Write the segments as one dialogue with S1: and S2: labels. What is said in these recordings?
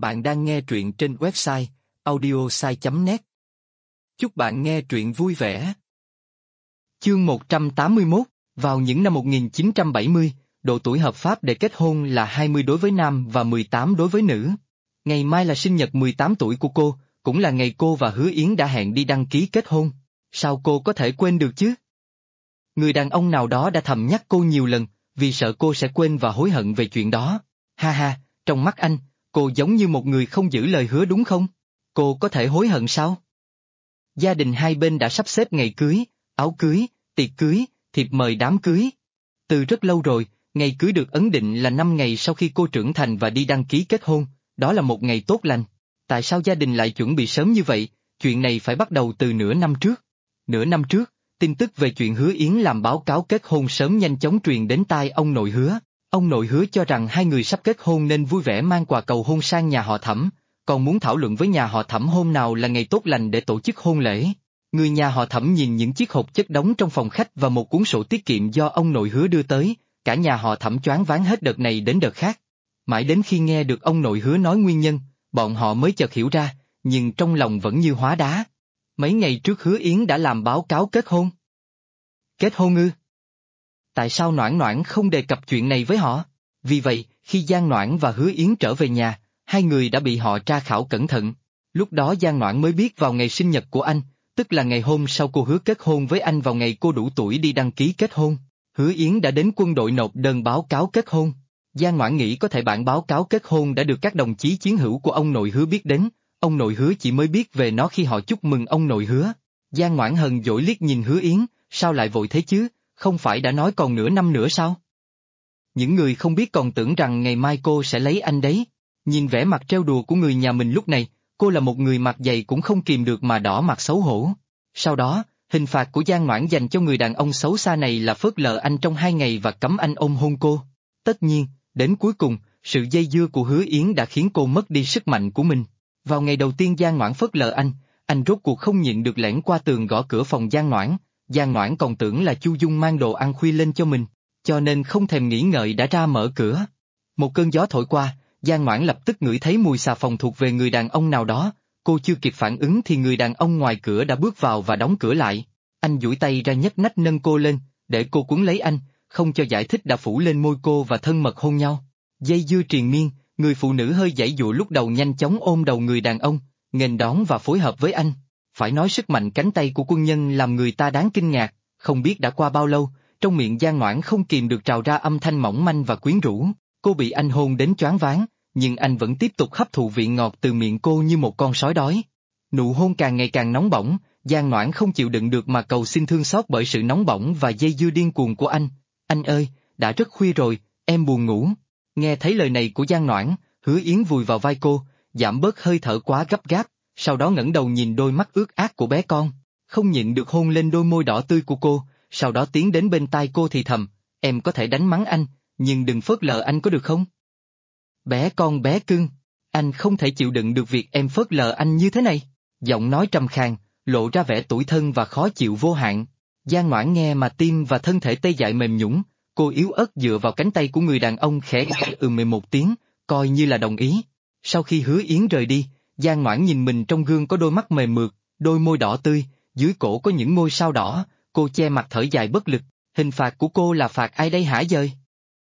S1: Bạn đang nghe truyện trên website audiosai.net. Chúc bạn nghe truyện vui vẻ. Chương 181, vào những năm 1970, độ tuổi hợp pháp để kết hôn là 20 đối với nam và 18 đối với nữ. Ngày mai là sinh nhật 18 tuổi của cô, cũng là ngày cô và Hứa Yến đã hẹn đi đăng ký kết hôn. Sao cô có thể quên được chứ? Người đàn ông nào đó đã thầm nhắc cô nhiều lần, vì sợ cô sẽ quên và hối hận về chuyện đó. Ha ha, trong mắt anh, cô giống như một người không giữ lời hứa đúng không? Cô có thể hối hận sao? Gia đình hai bên đã sắp xếp ngày cưới, áo cưới, tiệc cưới, thiệp mời đám cưới. Từ rất lâu rồi, ngày cưới được ấn định là 5 ngày sau khi cô trưởng thành và đi đăng ký kết hôn, đó là một ngày tốt lành. Tại sao gia đình lại chuẩn bị sớm như vậy? Chuyện này phải bắt đầu từ nửa năm trước. Nửa năm trước, tin tức về chuyện Hứa Yến làm báo cáo kết hôn sớm nhanh chóng truyền đến tai ông nội Hứa. Ông nội Hứa cho rằng hai người sắp kết hôn nên vui vẻ mang quà cầu hôn sang nhà họ Thẩm, còn muốn thảo luận với nhà họ Thẩm hôm nào là ngày tốt lành để tổ chức hôn lễ. Người nhà họ Thẩm nhìn những chiếc hộp chất đống trong phòng khách và một cuốn sổ tiết kiệm do ông nội Hứa đưa tới, cả nhà họ Thẩm choáng váng hết đợt này đến đợt khác. Mãi đến khi nghe được ông nội Hứa nói nguyên nhân, bọn họ mới chợt hiểu ra, nhưng trong lòng vẫn như hóa đá. Mấy ngày trước Hứa Yến đã làm báo cáo kết hôn. Kết hôn ư? Tại sao Noãn Noãn không đề cập chuyện này với họ? Vì vậy, khi Giang Noãn và Hứa Yến trở về nhà, hai người đã bị họ tra khảo cẩn thận. Lúc đó Giang Noãn mới biết vào ngày sinh nhật của anh, tức là ngày hôm sau cô hứa kết hôn với anh vào ngày cô đủ tuổi đi đăng ký kết hôn. Hứa Yến đã đến quân đội nộp đơn báo cáo kết hôn. Giang Noãn nghĩ có thể bản báo cáo kết hôn đã được các đồng chí chiến hữu của ông nội Hứa biết đến, ông nội Hứa chỉ mới biết về nó khi họ chúc mừng ông nội Hứa. Giang Noãn hờn dỗi liếc nhìn Hứa Yến, sao lại vội thế chứ, không phải đã nói còn nửa năm nữa sao? Những người không biết còn tưởng rằng ngày mai cô sẽ lấy anh đấy. Nhìn vẻ mặt trêu đùa của người nhà mình lúc này, cô là một người mặt dày cũng không kìm được mà đỏ mặt xấu hổ. Sau đó, hình phạt của Giang Noãn dành cho người đàn ông xấu xa này là phớt lờ anh trong 2 ngày và cấm anh ôm hôn cô. Tất nhiên, đến cuối cùng, sự dây dưa của Hứa Yến đã khiến cô mất đi sức mạnh của mình. Vào ngày đầu tiên Giang Noãn phớt lờ anh rốt cuộc không nhịn được lẻn qua tường gõ cửa phòng Giang Noãn. Giang Noãn còn tưởng là Chu Dung mang đồ ăn khuya lên cho mình, cho nên không thèm nghĩ ngợi đã ra mở cửa. Một cơn gió thổi qua, Giang Noãn lập tức ngửi thấy mùi xà phòng thuộc về người đàn ông nào đó, cô chưa kịp phản ứng thì người đàn ông ngoài cửa đã bước vào và đóng cửa lại. Anh duỗi tay ra nhấc nách nâng cô lên, để cô quấn lấy anh, không cho giải thích đã phủ lên môi cô và thân mật hôn nhau. Dây dưa triền miên, người phụ nữ hơi giãy giụa lúc đầu nhanh chóng ôm đầu người đàn ông, nghênh đón và phối hợp với anh. Phải nói sức mạnh cánh tay của quân nhân làm người ta đáng kinh ngạc, không biết đã qua bao lâu, trong miệng Giang Noãn không kìm được trào ra âm thanh mỏng manh và quyến rũ. Cô bị anh hôn đến choáng váng, nhưng anh vẫn tiếp tục hấp thụ vị ngọt từ miệng cô như một con sói đói. Nụ hôn càng ngày càng nóng bỏng, Giang Noãn không chịu đựng được mà cầu xin thương xót bởi sự nóng bỏng và dây dưa điên cuồng của anh. Anh ơi, đã rất khuya rồi, em buồn ngủ. Nghe thấy lời này của Giang Noãn, Hứa Yến vùi vào vai cô, giảm bớt hơi thở quá gấp gáp, sau đó ngẩng đầu nhìn đôi mắt ướt át của bé con, không nhịn được hôn lên đôi môi đỏ tươi của cô, sau đó tiến đến bên tai cô thì thầm, em có thể đánh mắng anh, nhưng đừng phớt lờ anh có được không? Bé con bé cưng, anh không thể chịu đựng được việc em phớt lờ anh như thế này. Giọng nói trầm khàn, lộ ra vẻ tủi thân và khó chịu vô hạn. Giang Noãn nghe mà tim và thân thể tê dại mềm nhũn, cô yếu ớt dựa vào cánh tay của người đàn ông khẽ mềm một tiếng, coi như là đồng ý. Sau khi Hứa Yến rời đi, Giang Noãn nhìn mình trong gương có đôi mắt mềm mượt, đôi môi đỏ tươi, dưới cổ có những ngôi sao đỏ, cô che mặt thở dài bất lực, hình phạt của cô là phạt ai đây hả dời?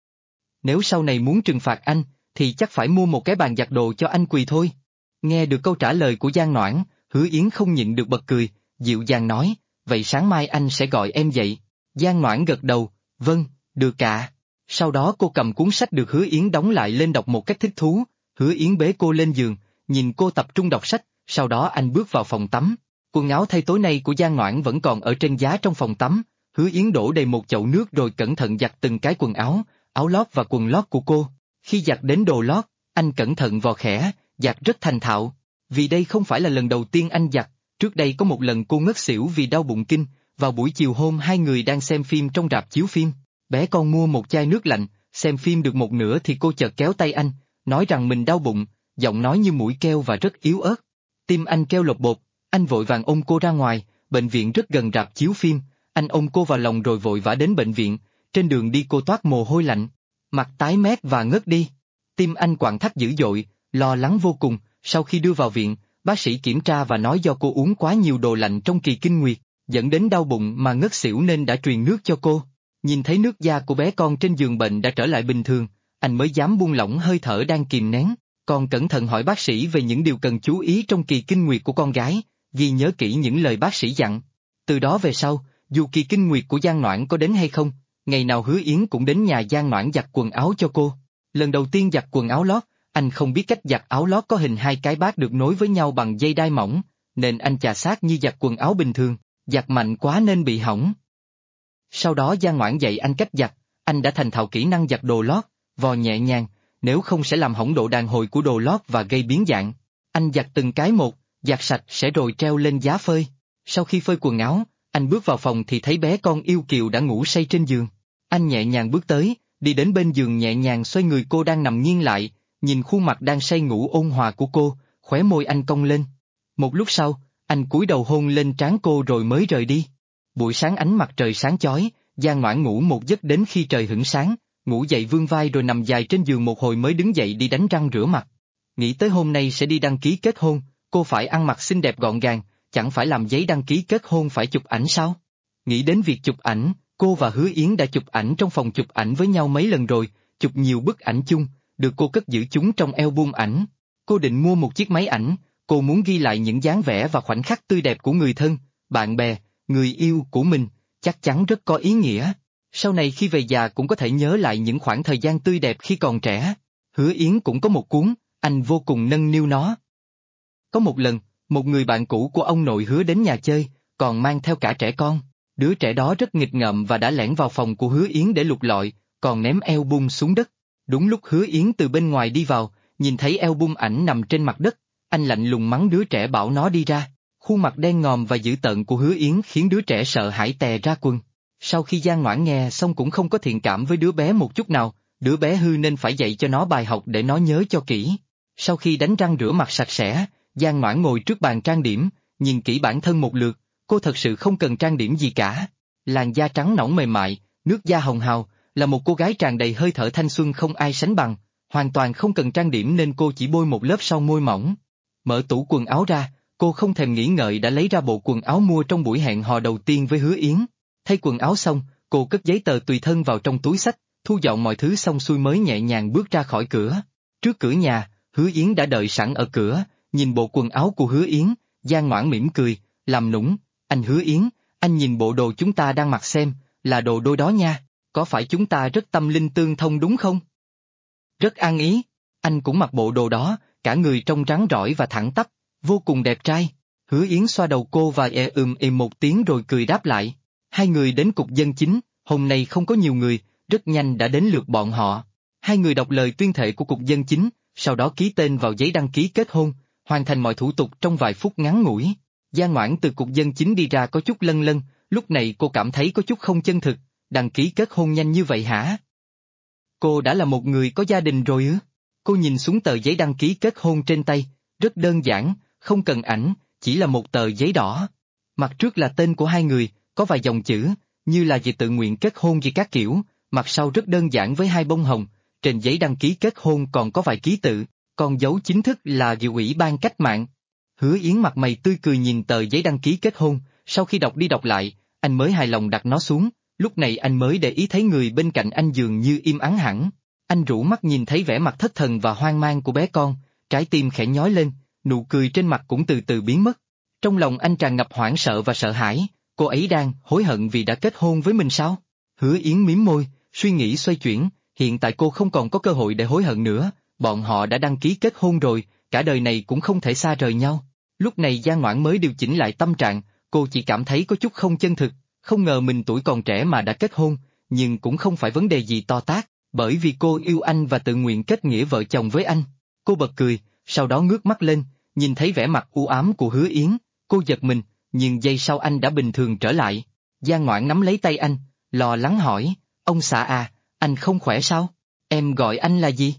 S1: Nếu sau này muốn trừng phạt anh, thì chắc phải mua một cái bàn giặt đồ cho anh quỳ thôi. Nghe được câu trả lời của Giang Noãn, Hứa Yến không nhịn được bật cười, dịu dàng nói, vậy sáng mai anh sẽ gọi em dậy. Giang Noãn gật đầu, vâng, được ạ. Sau đó cô cầm cuốn sách được Hứa Yến đóng lại lên đọc một cách thích thú, Hứa Yến bế cô lên giường, nhìn cô tập trung đọc sách, sau đó anh bước vào phòng tắm. Quần áo thay tối nay của Giang Noãn vẫn còn ở trên giá trong phòng tắm, Hứa Yến đổ đầy một chậu nước rồi cẩn thận giặt từng cái quần áo, áo lót và quần lót của cô. Khi giặt đến đồ lót, anh cẩn thận vò khẽ, giặt rất thành thạo. Vì đây không phải là lần đầu tiên anh giặt, trước đây có một lần cô ngất xỉu vì đau bụng kinh, vào buổi chiều hôm hai người đang xem phim trong rạp chiếu phim. Bé con mua một chai nước lạnh, xem phim được một nửa thì cô chợt kéo tay anh, nói rằng mình đau bụng, giọng nói như mũi keo và rất yếu ớt. Tim anh kêu lột bột, anh vội vàng ôm cô ra ngoài, bệnh viện rất gần rạp chiếu phim, anh ôm cô vào lòng rồi vội vã đến bệnh viện, trên đường đi cô toát mồ hôi lạnh, mặt tái mét và ngất đi. Tim anh quặn thắt dữ dội, lo lắng vô cùng. Sau khi đưa vào viện, bác sĩ kiểm tra và nói do cô uống quá nhiều đồ lạnh trong kỳ kinh nguyệt, dẫn đến đau bụng mà ngất xỉu nên đã truyền nước cho cô. Nhìn thấy nước da của bé con trên giường bệnh đã trở lại bình thường, anh mới dám buông lỏng hơi thở đang kìm nén, còn cẩn thận hỏi bác sĩ về những điều cần chú ý trong kỳ kinh nguyệt của con gái, ghi nhớ kỹ những lời bác sĩ dặn. Từ đó về sau, dù kỳ kinh nguyệt của Giang Noãn có đến hay không, ngày nào Hứa Yến cũng đến nhà Giang Noãn giặt quần áo cho cô. Lần đầu tiên giặt quần áo lót, anh không biết cách giặt áo lót có hình hai cái bát được nối với nhau bằng dây đai mỏng, nên anh chà sát như giặt quần áo bình thường, giặt mạnh quá nên bị hỏng. Sau đó Giang Noãn dạy anh cách giặt, anh đã thành thạo kỹ năng giặt đồ lót, vò nhẹ nhàng, nếu không sẽ làm hỏng độ đàn hồi của đồ lót và gây biến dạng. Anh giặt từng cái một, giặt sạch sẽ rồi treo lên giá phơi. Sau khi phơi quần áo, anh bước vào phòng thì thấy bé con yêu kiều đã ngủ say trên giường. Anh nhẹ nhàng bước tới, đi đến bên giường nhẹ nhàng xoay người cô đang nằm nghiêng lại, nhìn khuôn mặt đang say ngủ ôn hòa của cô, khóe môi anh cong lên. Một lúc sau, anh cúi đầu hôn lên trán cô rồi mới rời đi. Buổi sáng ánh mặt trời sáng chói, Giang Noãn ngủ một giấc đến khi trời hửng sáng, ngủ dậy vươn vai rồi nằm dài trên giường một hồi mới đứng dậy đi đánh răng rửa mặt. Nghĩ tới hôm nay sẽ đi đăng ký kết hôn, cô phải ăn mặc xinh đẹp gọn gàng, chẳng phải làm giấy đăng ký kết hôn phải chụp ảnh sao? Nghĩ đến việc chụp ảnh, cô và Hứa Yến đã chụp ảnh trong phòng chụp ảnh với nhau mấy lần rồi, chụp nhiều bức ảnh chung, được cô cất giữ chúng trong album ảnh. Cô định mua một chiếc máy ảnh, cô muốn ghi lại những dáng vẻ và khoảnh khắc tươi đẹp của người thân, bạn bè, người yêu của mình, chắc chắn rất có ý nghĩa. Sau này khi về già cũng có thể nhớ lại những khoảng thời gian tươi đẹp khi còn trẻ. Hứa Yến cũng có một cuốn, anh vô cùng nâng niu nó. Có một lần, một người bạn cũ của ông nội Hứa đến nhà chơi, còn mang theo cả trẻ con. Đứa trẻ đó rất nghịch ngợm và đã lẻn vào phòng của Hứa Yến để lục lọi, còn ném album xuống đất. Đúng lúc Hứa Yến từ bên ngoài đi vào, nhìn thấy album ảnh nằm trên mặt đất, anh lạnh lùng mắng đứa trẻ bảo nó đi ra. Khuôn mặt đen ngòm và dữ tợn của Hứa Yến khiến đứa trẻ sợ hãi tè ra quần. Sau khi Giang Noãn nghe xong cũng không có thiện cảm với đứa bé một chút nào, đứa bé hư nên phải dạy cho nó bài học để nó nhớ cho kỹ. Sau khi đánh răng rửa mặt sạch sẽ, Giang Noãn ngồi trước bàn trang điểm, nhìn kỹ bản thân một lượt, cô thật sự không cần trang điểm gì cả. Làn da trắng nõn mềm mại, nước da hồng hào, là một cô gái tràn đầy hơi thở thanh xuân không ai sánh bằng, hoàn toàn không cần trang điểm nên cô chỉ bôi một lớp son môi mỏng. Mở tủ quần áo ra, cô không thèm nghĩ ngợi đã lấy ra bộ quần áo mua trong buổi hẹn hò đầu tiên với Hứa Yến. Thay quần áo xong, cô cất giấy tờ tùy thân vào trong túi xách, thu dọn mọi thứ xong xuôi mới nhẹ nhàng bước ra khỏi cửa. Trước cửa nhà, Hứa Yến đã đợi sẵn ở cửa, nhìn bộ quần áo của Hứa Yến, Giang Noãn mỉm cười, làm nũng, anh Hứa Yến, anh nhìn bộ đồ chúng ta đang mặc xem, là đồ đôi đó nha, có phải chúng ta rất tâm linh tương thông đúng không? Rất ăn ý, anh cũng mặc bộ đồ đó, cả người trông rắn rỏi và thẳng tắp, vô cùng đẹp trai. Hứa Yến xoa đầu cô và một tiếng rồi cười đáp lại. Hai người đến cục dân chính, hôm nay không có nhiều người, rất nhanh đã đến lượt bọn họ. Hai người đọc lời tuyên thệ của cục dân chính, sau đó ký tên vào giấy đăng ký kết hôn, hoàn thành mọi thủ tục trong vài phút ngắn ngủi. Giang Noãn từ cục dân chính đi ra có chút lân lân, lúc này cô cảm thấy có chút không chân thực, đăng ký kết hôn nhanh như vậy hả? Cô đã là một người có gia đình rồi ư? Cô nhìn xuống tờ giấy đăng ký kết hôn trên tay, rất đơn giản, không cần ảnh, chỉ là một tờ giấy đỏ. Mặt trước là tên của hai người, có vài dòng chữ, như là gì tự nguyện kết hôn gì các kiểu, mặt sau rất đơn giản với hai bông hồng, trên giấy đăng ký kết hôn còn có vài ký tự, còn dấu chính thức là gì Ủy ban Cách mạng. Hứa Yến mặt mày tươi cười nhìn tờ giấy đăng ký kết hôn, sau khi đọc đi đọc lại, anh mới hài lòng đặt nó xuống, lúc này anh mới để ý thấy người bên cạnh anh dường như im ắng hẳn. Anh rũ mắt nhìn thấy vẻ mặt thất thần và hoang mang của bé con, trái tim khẽ nhói lên, nụ cười trên mặt cũng từ từ biến mất. Trong lòng anh tràn ngập hoảng sợ và sợ hãi, cô ấy đang hối hận vì đã kết hôn với mình sao? Hứa Yến mím môi, suy nghĩ xoay chuyển, hiện tại cô không còn có cơ hội để hối hận nữa, bọn họ đã đăng ký kết hôn rồi, cả đời này cũng không thể xa rời nhau. Lúc này Giang Noãn mới điều chỉnh lại tâm trạng, cô chỉ cảm thấy có chút không chân thực, không ngờ mình tuổi còn trẻ mà đã kết hôn, nhưng cũng không phải vấn đề gì to tát, bởi vì cô yêu anh và tự nguyện kết nghĩa vợ chồng với anh. Cô bật cười, sau đó ngước mắt lên, nhìn thấy vẻ mặt u ám của Hứa Yến, cô giật mình, nhưng giây sau anh đã bình thường trở lại. Giang Noãn nắm lấy tay anh, lo lắng hỏi, ông xã à, anh không khỏe sao? Em gọi anh là gì?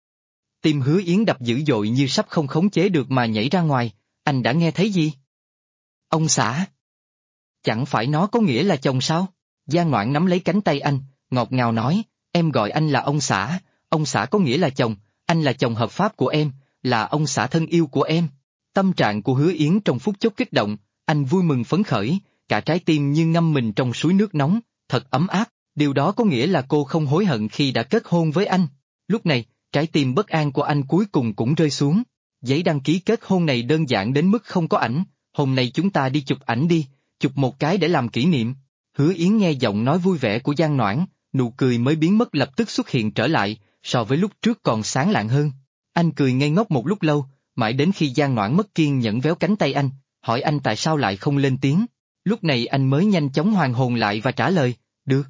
S1: Tim Hứa Yến đập dữ dội như sắp không khống chế được mà nhảy ra ngoài, anh đã nghe thấy gì? Ông xã? Chẳng phải nó có nghĩa là chồng sao? Giang Noãn nắm lấy cánh tay anh, ngọt ngào nói, em gọi anh là ông xã có nghĩa là chồng, anh là chồng hợp pháp của em, là ông xã thân yêu của em. Tâm trạng của Hứa Yến trong phút chốc kích động, anh vui mừng phấn khởi, cả trái tim như ngâm mình trong suối nước nóng, thật ấm áp, điều đó có nghĩa là cô không hối hận khi đã kết hôn với anh. Lúc này, trái tim bất an của anh cuối cùng cũng rơi xuống. Giấy đăng ký kết hôn này đơn giản đến mức không có ảnh, hôm nay chúng ta đi chụp ảnh đi, chụp một cái để làm kỷ niệm. Hứa Yến nghe giọng nói vui vẻ của Giang Noãn, nụ cười mới biến mất lập tức xuất hiện trở lại, so với lúc trước còn sáng lạng hơn. Anh cười ngây ngốc một lúc lâu, mãi đến khi Giang Noãn mất kiên nhẫn véo cánh tay anh, hỏi anh tại sao lại không lên tiếng. Lúc này anh mới nhanh chóng hoàn hồn lại và trả lời, được.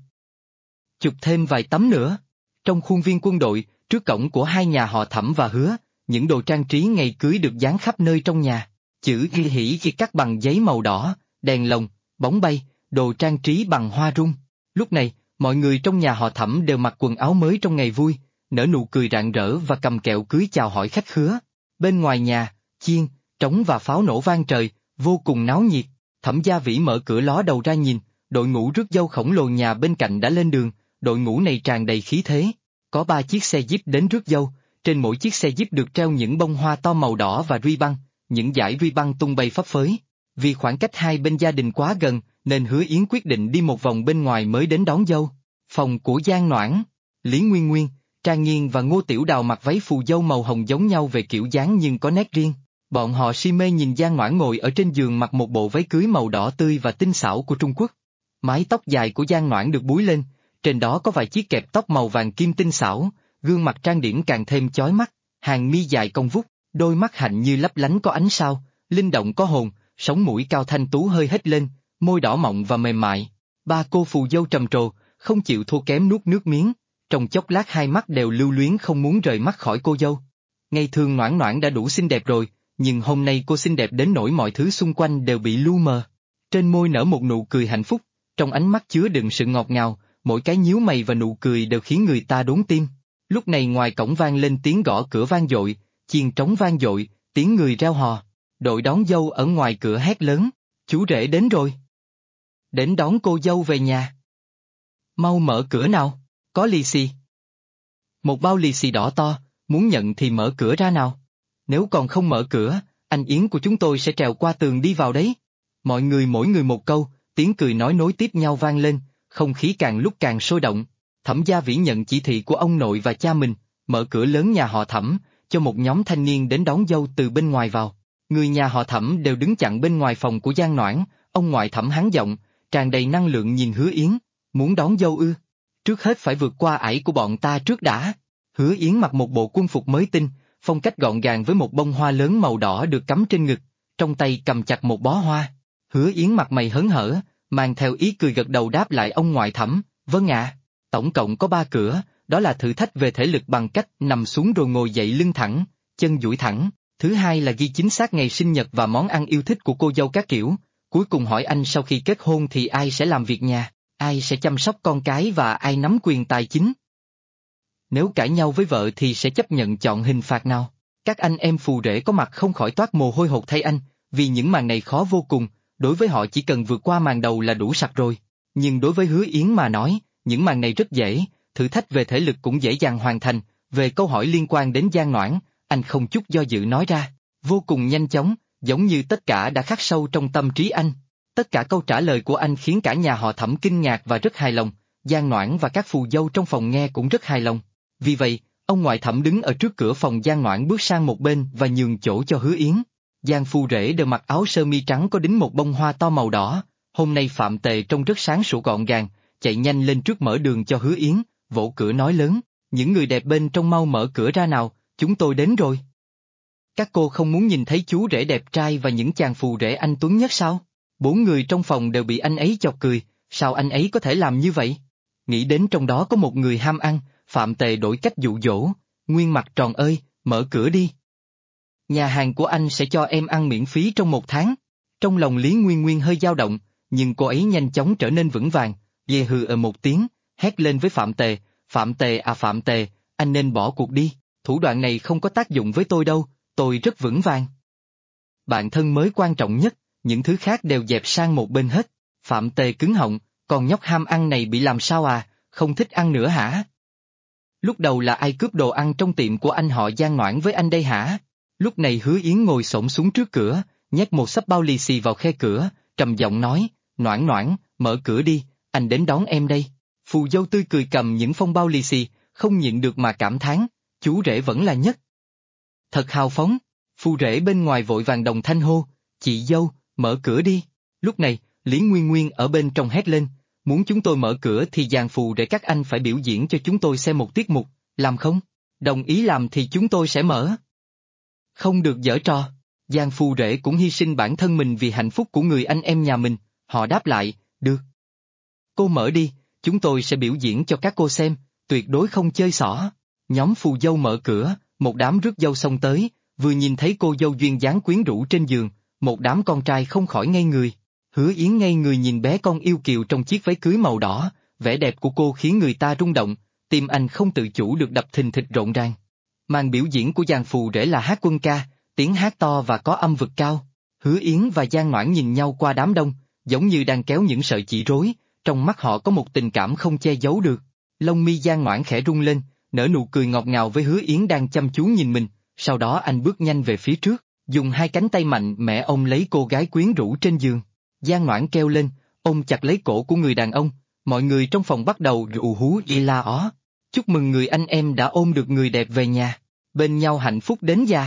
S1: Chụp thêm vài tấm nữa. Trong khuôn viên quân đội, trước cổng của hai nhà họ Thẩm và Hứa, những đồ trang trí ngày cưới được dán khắp nơi trong nhà. Chữ ghi hỷ khi cắt bằng giấy màu đỏ, đèn lồng, bóng bay, đồ trang trí bằng hoa rung. Lúc này, mọi người trong nhà họ Thẩm đều mặc quần áo mới trong ngày vui, nở nụ cười rạng rỡ và cầm kẹo cưới chào hỏi khách khứa. Bên ngoài nhà, chiên, trống và pháo nổ vang trời, vô cùng náo nhiệt. Thẩm Gia Vĩ mở cửa ló đầu ra nhìn, đội ngũ rước dâu khổng lồ nhà bên cạnh đã lên đường, đội ngũ này tràn đầy khí thế. Có 3 chiếc xe jeep đến rước dâu, trên mỗi chiếc xe jeep được treo những bông hoa to màu đỏ và ruy băng, những dải ruy băng tung bay phấp phới. Vì khoảng cách hai bên gia đình quá gần, nên Hứa Yến quyết định đi một vòng bên ngoài mới đến đón dâu. Phòng của Giang Noãn, Lý Nguyên Nguyên, Trang Nghiên và Ngô Tiểu Đào mặc váy phù dâu màu hồng giống nhau về kiểu dáng nhưng có nét riêng. Bọn họ si mê nhìn Giang Noãn ngồi ở trên giường mặc một bộ váy cưới màu đỏ tươi và tinh xảo của Trung Quốc. Mái tóc dài của Giang Noãn được búi lên, trên đó có vài chiếc kẹp tóc màu vàng kim tinh xảo, gương mặt trang điểm càng thêm chói mắt, hàng mi dài cong vút, đôi mắt hạnh như lấp lánh có ánh sao, linh động có hồn, sống mũi cao thanh tú hơi hết lên, môi đỏ mọng và mềm mại. 3 cô phù dâu trầm trồ, không chịu thua kém nuốt nước miếng, trong chốc lát hai mắt đều lưu luyến không muốn rời mắt khỏi cô dâu. Ngày thường Noãn Noãn đã đủ xinh đẹp rồi, nhưng hôm nay cô xinh đẹp đến nỗi mọi thứ xung quanh đều bị lu mờ. Trên môi nở một nụ cười hạnh phúc, trong ánh mắt chứa đựng sự ngọt ngào, mỗi cái nhíu mày và nụ cười đều khiến người ta đốn tim. Lúc này ngoài cổng vang lên tiếng gõ cửa vang dội, chiên trống vang dội, tiếng người reo hò. Đội đón dâu ở ngoài cửa hét lớn, chú rể đến rồi. Đến đón cô dâu về nhà. Mau mở cửa nào, có lì xì. Một bao lì xì đỏ to, muốn nhận thì mở cửa ra nào. Nếu còn không mở cửa, anh Yến của chúng tôi sẽ trèo qua tường đi vào đấy. Mọi người mỗi người một câu, tiếng cười nói nối tiếp nhau vang lên, không khí càng lúc càng sôi động. Thẩm Gia Vĩ nhận chỉ thị của ông nội và cha mình, mở cửa lớn nhà họ Thẩm, cho một nhóm thanh niên đến đón dâu từ bên ngoài vào. Người nhà họ Thẩm đều đứng chặn bên ngoài phòng của Giang Noãn, ông ngoại Thẩm hắn giọng, tràn đầy năng lượng nhìn Hứa Yến, muốn đón dâu ư? Trước hết phải vượt qua ải của bọn ta trước đã. Hứa Yến mặc một bộ quân phục mới tinh, phong cách gọn gàng với một bông hoa lớn màu đỏ được cắm trên ngực, trong tay cầm chặt một bó hoa. Hứa Yến mặt mày hớn hở, mang theo ý cười gật đầu đáp lại ông ngoại Thẩm, vâng ạ. Tổng cộng có 3 cửa, đó là thử thách về thể lực bằng cách nằm xuống rồi ngồi dậy lưng thẳng, chân duỗi thẳng. Thứ hai là ghi chính xác ngày sinh nhật và món ăn yêu thích của cô dâu các kiểu. Cuối cùng hỏi anh sau khi kết hôn thì ai sẽ làm việc nhà, ai sẽ chăm sóc con cái và ai nắm quyền tài chính. Nếu cãi nhau với vợ thì sẽ chấp nhận chọn hình phạt nào? Các anh em phù rể có mặt không khỏi toát mồ hôi hột thay anh, vì những màn này khó vô cùng, đối với họ chỉ cần vượt qua màn đầu là đủ sặc rồi. Nhưng đối với Hứa Yến mà nói, những màn này rất dễ, thử thách về thể lực cũng dễ dàng hoàn thành. Về câu hỏi liên quan đến Giang Noãn, anh không chút do dự nói ra, vô cùng nhanh chóng, giống như tất cả đã khắc sâu trong tâm trí anh. Tất cả câu trả lời của anh khiến cả nhà họ Thẩm kinh ngạc và rất hài lòng, Giang Noãn và các phù dâu trong phòng nghe cũng rất hài lòng. Vì vậy, ông ngoại Thẩm đứng ở trước cửa phòng Giang Noãn bước sang một bên và nhường chỗ cho Hứa Yến. Giang phu rể đều mặc áo sơ mi trắng có đính một bông hoa to màu đỏ, hôm nay Phạm Tề trông rất sáng sủa gọn gàng, chạy nhanh lên trước mở đường cho Hứa Yến, vỗ cửa nói lớn, những người đẹp bên trong mau mở cửa ra nào, chúng tôi đến rồi. Các cô không muốn nhìn thấy chú rể đẹp trai và những chàng phù rể anh tuấn nhất sao? 4 người trong phòng đều bị anh ấy chọc cười, sao anh ấy có thể làm như vậy? Nghĩ đến trong đó có một người ham ăn, Phạm Tề đổi cách dụ dỗ, Nguyên Mặt Tròn ơi, mở cửa đi. Nhà hàng của anh sẽ cho em ăn miễn phí trong 1 tháng. Trong lòng Lý Nguyên Nguyên hơi dao động, nhưng cô ấy nhanh chóng trở nên vững vàng, dè hừ một tiếng, hét lên với Phạm Tề à Phạm Tề, anh nên bỏ cuộc đi, thủ đoạn này không có tác dụng với tôi đâu, tôi rất vững vàng. Bạn thân mới quan trọng nhất, những thứ khác đều dẹp sang một bên hết. Phạm Tề cứng họng, còn nhóc ham ăn này bị làm sao à, không thích ăn nữa hả? Lúc đầu là ai cướp đồ ăn trong tiệm của anh họ Giang Noãn với anh đây hả? Lúc này Hứa Yến ngồi xổm xuống trước cửa, nhét một xấp bao lì xì vào khe cửa, trầm giọng nói, Noãn Noãn, mở cửa đi, anh đến đón em đây. Phù dâu tươi cười cầm những phong bao lì xì, không nhịn được mà cảm thán, chú rể vẫn là nhất. Thật hào phóng, phù rể bên ngoài vội vàng đồng thanh hô, chị dâu, mở cửa đi. Lúc này, Lý Nguyên Nguyên ở bên trong hét lên, muốn chúng tôi mở cửa thì dàn phù rể các anh phải biểu diễn cho chúng tôi xem một tiết mục, làm không? Đồng ý làm thì chúng tôi sẽ mở. Không được giở trò, dàn phù rể cũng hy sinh bản thân mình vì hạnh phúc của người anh em nhà mình, họ đáp lại, được. Cô mở đi, chúng tôi sẽ biểu diễn cho các cô xem, tuyệt đối không chơi xỏ. Nhóm phù dâu mở cửa, một đám rước dâu xông tới, vừa nhìn thấy cô dâu duyên dáng quyến rũ trên giường, một đám con trai không khỏi ngây người. Hứa Yến ngây người nhìn bé con yêu kiều trong chiếc váy cưới màu đỏ, vẻ đẹp của cô khiến người ta rung động, tim anh không tự chủ được đập thình thịch rộn ràng. Màn biểu diễn của dàn phù rể là hát quân ca, tiếng hát to và có âm vực cao. Hứa Yến và Giang Noãn nhìn nhau qua đám đông, giống như đang kéo những sợi chỉ rối, trong mắt họ có một tình cảm không che giấu được. Lông mi Giang Noãn khẽ rung lên, nở nụ cười ngọt ngào với Hứa Yến đang chăm chú nhìn mình, sau đó anh bước nhanh về phía trước, dùng hai cánh tay mạnh mẽ ôm lấy cô gái quyến rũ trên giường. Giang Noãn kêu lên, ôm chặt lấy cổ của người đàn ông, mọi người trong phòng bắt đầu rù hú y la ó. Chúc mừng người anh em đã ôm được người đẹp về nhà, bên nhau hạnh phúc đến già.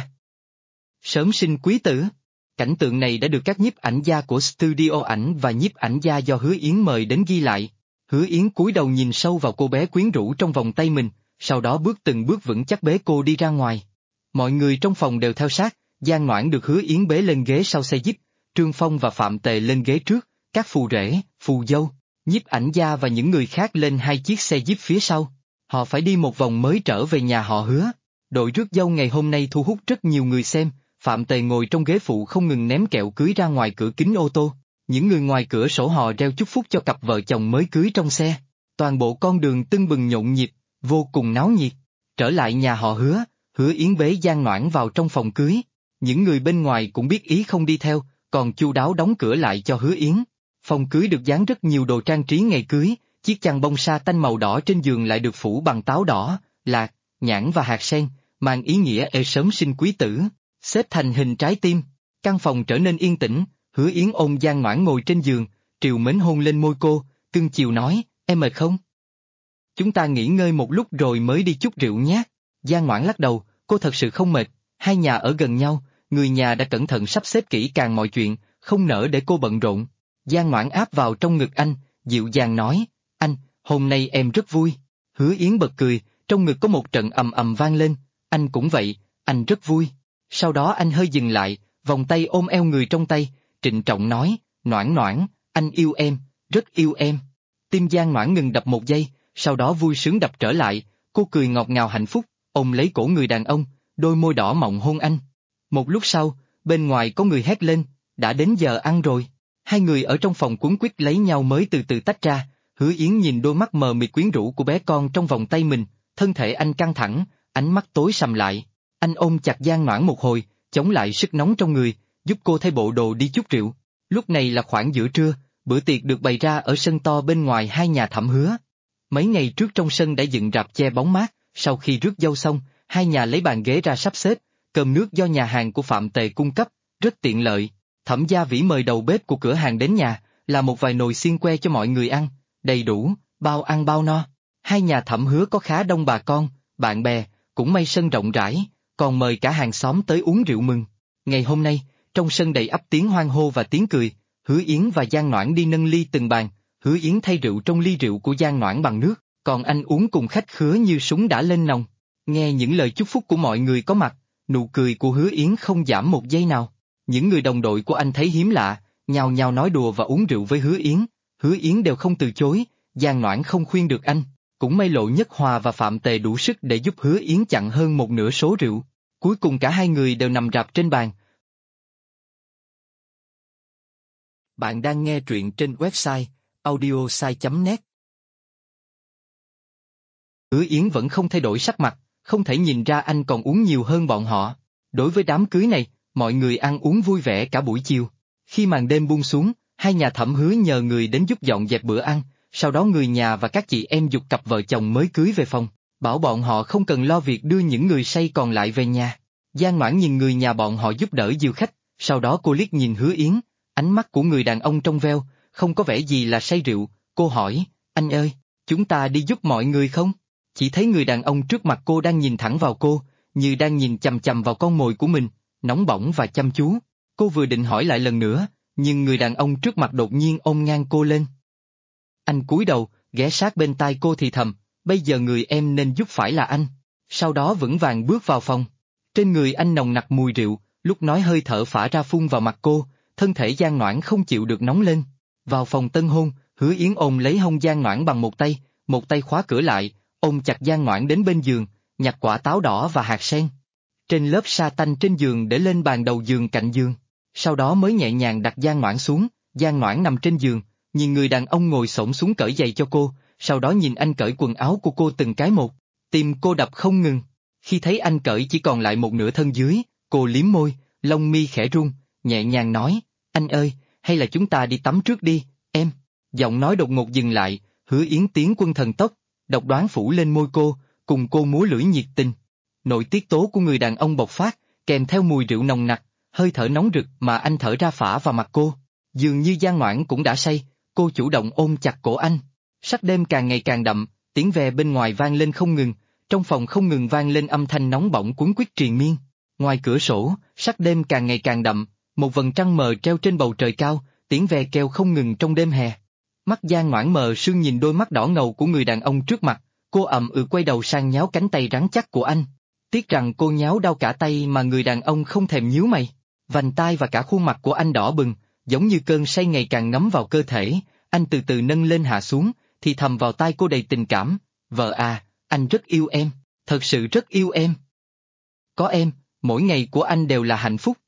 S1: Sớm sinh quý tử. Cảnh tượng này đã được các nhiếp ảnh gia của studio ảnh và nhiếp ảnh gia do Hứa Yến mời đến ghi lại. Hứa Yến cúi đầu nhìn sâu vào cô bé quyến rũ trong vòng tay mình, sau đó bước từng bước vững chắc bế cô đi ra ngoài. Mọi người trong phòng đều theo sát, Giang Noãn được Hứa Yến bế lên ghế sau xe jeep, Trương Phong và Phạm Tề lên ghế trước, các phù rể, phù dâu, nhiếp ảnh gia và những người khác lên hai chiếc xe jeep phía sau. Họ phải đi một vòng mới trở về nhà họ Hứa. Đội rước dâu ngày hôm nay thu hút rất nhiều người xem, Phạm Tề ngồi trong ghế phụ không ngừng ném kẹo cưới ra ngoài cửa kính ô tô. Những người ngoài cửa sổ họ reo chúc phúc cho cặp vợ chồng mới cưới trong xe. Toàn bộ con đường tưng bừng nhộn nhịp, vô cùng náo nhiệt. Trở lại nhà họ Hứa, Hứa Yến bế Giang Noãn vào trong phòng cưới. Những người bên ngoài cũng biết ý không đi theo, còn chu đáo đóng cửa lại cho Hứa Yến. Phòng cưới được dán rất nhiều đồ trang trí ngày cưới, chiếc chăn bông sa tanh màu đỏ trên giường lại được phủ bằng táo đỏ, lạc, nhãn và hạt sen, mang ý nghĩa sớm sinh quý tử, xếp thành hình trái tim. Căn phòng trở nên yên tĩnh, Hứa Yến ôm Giang Noãn ngồi trên giường, trìu mến hôn lên môi cô, cưng chiều nói, em mệt không? Chúng ta nghỉ ngơi một lúc rồi mới đi chút rượu nhé. Giang Noãn lắc đầu, cô thật sự không mệt, hai nhà ở gần nhau, người nhà đã cẩn thận sắp xếp kỹ càng mọi chuyện, không nỡ để cô bận rộn. Giang Noãn áp vào trong ngực anh, dịu dàng nói, anh, hôm nay em rất vui. Hứa Yến bật cười, trong ngực có một trận ầm ầm vang lên, anh cũng vậy, anh rất vui. Sau đó anh hơi dừng lại, vòng tay ôm eo người trong tay, trịnh trọng nói, Noãn Noãn, anh yêu em, rất yêu em. Tim Giang Noãn ngừng đập một giây, sau đó vui sướng đập trở lại, cô cười ngọt ngào hạnh phúc, ôm lấy cổ người đàn ông, đôi môi đỏ mọng hôn anh. Một lúc sau, bên ngoài có người hét lên, đã đến giờ ăn rồi. Hai người ở trong phòng quấn quýt lấy nhau mới từ từ tách ra, Hứa Yến nhìn đôi mắt mờ mịt quyến rũ của bé con trong vòng tay mình, thân thể anh căng thẳng, ánh mắt tối sầm lại. Anh ôm chặt Giang Noãn một hồi, chống lại sức nóng trong người, giúp cô thay bộ đồ đi chút rượu. Lúc này là khoảng giữa trưa, bữa tiệc được bày ra ở sân to bên ngoài hai nhà Thẩm Hứa. Mấy ngày trước trong sân đã dựng rạp che bóng mát, sau khi rước dâu xong, hai nhà lấy bàn ghế ra sắp xếp, cơm nước do nhà hàng của Phạm Tề cung cấp, rất tiện lợi. Thẩm Gia Vĩ mời đầu bếp của cửa hàng đến nhà, làm một vài nồi xiên que cho mọi người ăn, đầy đủ, bao ăn bao no. Hai nhà Thẩm Hứa có khá đông bà con, bạn bè, cũng may sân rộng rãi, còn mời cả hàng xóm tới uống rượu mừng. Ngày hôm nay, trong sân đầy ắp tiếng hoan hô và tiếng cười, Hứa Yến và Giang Noãn đi nâng ly từng bàn, Hứa Yến thay rượu trong ly rượu của Giang Noãn bằng nước, còn anh uống cùng khách khứa như súng đã lên nòng. Nghe những lời chúc phúc của mọi người có mặt, nụ cười của Hứa Yến không giảm một giây nào. Những người đồng đội của anh thấy hiếm lạ, nhào nhào nói đùa và uống rượu với Hứa Yến đều không từ chối, Giang Noãn không khuyên được anh. Cũng may Lộ Nhất Hòa và Phạm Tề đủ sức để giúp Hứa Yến chặn hơn một nửa số rượu. Cuối cùng cả hai người đều nằm rạp trên bàn. Bạn đang nghe truyện trên website audiosai.net. Hứa Yến vẫn không thay đổi sắc mặt, không thể nhìn ra anh còn uống nhiều hơn bọn họ. Đối với đám cưới này, mọi người ăn uống vui vẻ cả buổi chiều. Khi màn đêm buông xuống, hai nhà Thẩm Hứa nhờ người đến giúp dọn dẹp bữa ăn, sau đó người nhà và các chị em giục cặp vợ chồng mới cưới về phòng, bảo bọn họ không cần lo việc đưa những người say còn lại về nhà. Giang Ngoãn nhìn người nhà bọn họ giúp đỡ dìu khách, sau đó cô liếc nhìn Hứa Yến, ánh mắt của người đàn ông trong veo, không có vẻ gì là say rượu, cô hỏi, anh ơi, chúng ta đi giúp mọi người không? Chỉ thấy người đàn ông trước mặt cô đang nhìn thẳng vào cô, như đang nhìn chằm chằm vào con mồi của mình, nóng bỏng và chăm chú. Cô vừa định hỏi lại lần nữa, nhưng người đàn ông trước mặt đột nhiên ôm ngang cô lên. Anh cúi đầu, ghé sát bên tai cô thì thầm, bây giờ người em nên giúp phải là anh. Sau đó vững vàng bước vào phòng. Trên người anh nồng nặc mùi rượu, lúc nói hơi thở phả ra phun vào mặt cô, thân thể Giang Ngoãn không chịu được nóng lên. Vào phòng tân hôn, Hứa Yến ôm lấy hông Giang Ngoãn bằng một tay khóa cửa lại, ôm chặt Giang Ngoãn đến bên giường, nhặt quả táo đỏ và hạt sen. Trên lớp sa tanh trên giường để lên bàn đầu giường cạnh giường. Sau đó mới nhẹ nhàng đặt Giang Ngoãn xuống, Giang Ngoãn nằm trên giường, nhìn người đàn ông ngồi xổm xuống cởi giày cho cô, sau đó nhìn anh cởi quần áo của cô từng cái một, tim cô đập không ngừng. Khi thấy anh cởi chỉ còn lại một nửa thân dưới, cô liếm môi, lông mi khẽ run, nhẹ nhàng nói, anh ơi, hay là chúng ta đi tắm trước đi, em. Giọng nói đột ngột dừng lại, Hứa Yến tiến quân thần tốc, độc đoán phủ lên môi cô, cùng cô múa lưỡi nhiệt tình. Nội tiết tố của người đàn ông bộc phát, kèm theo mùi rượu nồng nặc, hơi thở nóng rực mà anh thở ra phả vào mặt cô. Dường như Giang Ngoãn cũng đã say, cô chủ động ôm chặt cổ anh. Sắc đêm càng ngày càng đậm, tiếng ve bên ngoài vang lên không ngừng, trong phòng không ngừng vang lên âm thanh nóng bỏng cuốn quýt triền miên. Ngoài cửa sổ, sắc đêm càng ngày càng đậm, một vầng trăng mờ treo trên bầu trời cao, tiếng ve kêu không ngừng trong đêm hè. Mắt Giang Ngoãn mờ sương nhìn đôi mắt đỏ ngầu của người đàn ông trước mặt, cô ậm quay đầu sang nháo cánh tay rắn chắc của anh. Tiếc rằng cô nháo đau cả tay mà người đàn ông không thèm nhíu mày. Vành tai và cả khuôn mặt của anh đỏ bừng, giống như cơn say ngày càng ngấm vào cơ thể, anh từ từ nâng lên hạ xuống, thì thầm vào tai cô đầy tình cảm, vợ à, anh rất yêu em, thật sự rất yêu em. Có em, mỗi ngày của anh đều là hạnh phúc.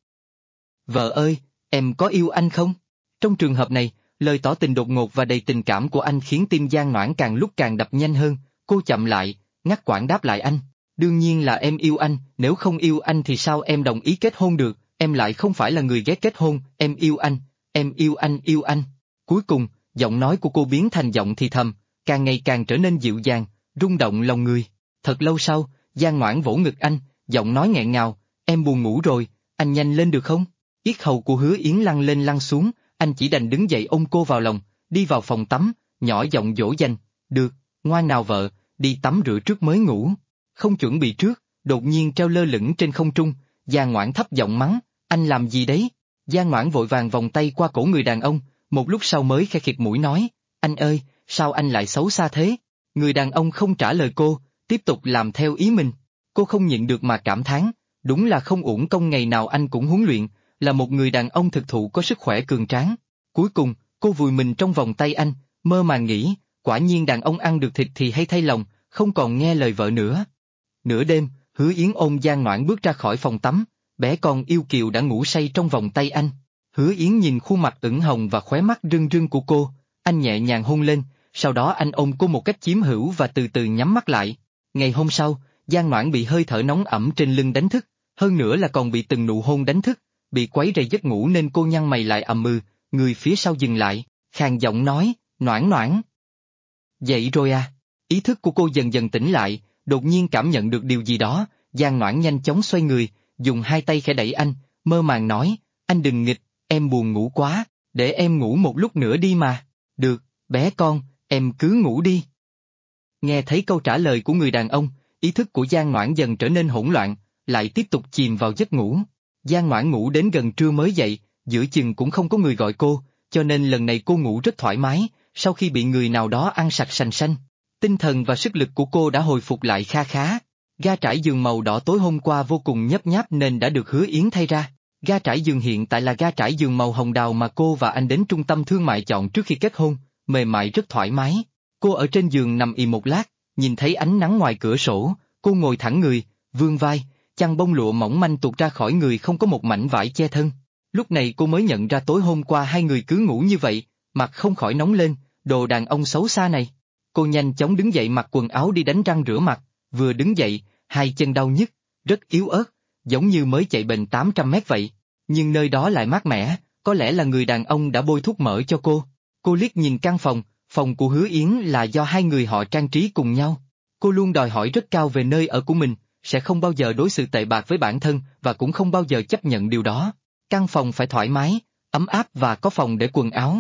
S1: Vợ ơi, em có yêu anh không? Trong trường hợp này, lời tỏ tình đột ngột và đầy tình cảm của anh khiến tim Giang Ngoãn càng lúc càng đập nhanh hơn, cô chậm lại, ngắt quãng đáp lại anh. Đương nhiên là em yêu anh, nếu không yêu anh thì sao em đồng ý kết hôn được, em lại không phải là người ghét kết hôn, em yêu anh, em yêu anh yêu anh. Cuối cùng, giọng nói của cô biến thành giọng thì thầm, càng ngày càng trở nên dịu dàng, rung động lòng người. Thật lâu sau, Giang Ngoãn vỗ ngực anh, giọng nói nghẹn ngào, em buồn ngủ rồi, anh nhanh lên được không? Yết hầu của Hứa Yến lăn lên lăn xuống, anh chỉ đành đứng dậy ôm cô vào lòng, đi vào phòng tắm, nhỏ giọng dỗ dành, được, ngoan nào vợ, đi tắm rửa trước mới ngủ. Không chuẩn bị trước, đột nhiên treo lơ lửng trên không trung, Giang Ngoãn thấp giọng mắng, anh làm gì đấy? Giang Ngoãn vội vàng vòng tay qua cổ người đàn ông, một lúc sau mới khe khịt mũi nói, anh ơi, sao anh lại xấu xa thế? Người đàn ông không trả lời cô, tiếp tục làm theo ý mình. Cô không nhịn được mà cảm thán, đúng là không uổng công ngày nào anh cũng huấn luyện, là một người đàn ông thực thụ có sức khỏe cường tráng. Cuối cùng, cô vùi mình trong vòng tay anh, mơ màng nghĩ, quả nhiên đàn ông ăn được thịt thì hay thay lòng, không còn nghe lời vợ nữa. Nửa đêm, Hứa Yến ôm Giang Ngoãn bước ra khỏi phòng tắm, bé con yêu kiều đã ngủ say trong vòng tay anh. Hứa Yến nhìn khuôn mặt ửng hồng và khóe mắt rưng rưng của cô, anh nhẹ nhàng hôn lên, sau đó anh ôm cô một cách chiếm hữu và từ từ nhắm mắt lại. Ngày hôm sau, Giang Ngoãn bị hơi thở nóng ẩm trên lưng đánh thức, hơn nữa là còn bị từng nụ hôn đánh thức, bị quấy rầy giấc ngủ nên cô nhăn mày lại người phía sau dừng lại, khàn giọng nói, Noãn Noãn. Dậy rồi à? Ý thức của cô dần dần tỉnh lại, đột nhiên cảm nhận được điều gì đó, Giang Noãn nhanh chóng xoay người, dùng hai tay khẽ đẩy anh, mơ màng nói, anh đừng nghịch, em buồn ngủ quá, để em ngủ một lúc nữa đi mà. Được, bé con, em cứ ngủ đi. Nghe thấy câu trả lời của người đàn ông, ý thức của Giang Noãn dần trở nên hỗn loạn, lại tiếp tục chìm vào giấc ngủ. Giang Noãn ngủ đến gần trưa mới dậy, giữa chừng cũng không có người gọi cô, cho nên lần này cô ngủ rất thoải mái, sau khi bị người nào đó ăn sạch sành xanh. Tinh thần và sức lực của cô đã hồi phục lại kha khá. Ga trải giường màu đỏ tối hôm qua vô cùng nhấp nháp nên đã được Hứa Yến thay ra. Ga trải giường hiện tại là ga trải giường màu hồng đào mà cô và anh đến trung tâm thương mại chọn trước khi kết hôn, mềm mại rất thoải mái. Cô ở trên giường nằm ì một lát, nhìn thấy ánh nắng ngoài cửa sổ, cô ngồi thẳng người, vươn vai, chăn bông lụa mỏng manh tuột ra khỏi người không có một mảnh vải che thân. Lúc này cô mới nhận ra tối hôm qua hai người cứ ngủ như vậy, mặt không khỏi nóng lên, đồ đàn ông xấu xa này. Cô nhanh chóng đứng dậy mặc quần áo đi đánh răng rửa mặt, vừa đứng dậy, hai chân đau nhức, rất yếu ớt, giống như mới chạy bền 800 mét vậy. Nhưng nơi đó lại mát mẻ, có lẽ là người đàn ông đã bôi thuốc mỡ cho cô. Cô liếc nhìn căn phòng, phòng của Hứa Yến là do hai người họ trang trí cùng nhau. Cô luôn đòi hỏi rất cao về nơi ở của mình, sẽ không bao giờ đối xử tệ bạc với bản thân và cũng không bao giờ chấp nhận điều đó. Căn phòng phải thoải mái, ấm áp và có phòng để quần áo.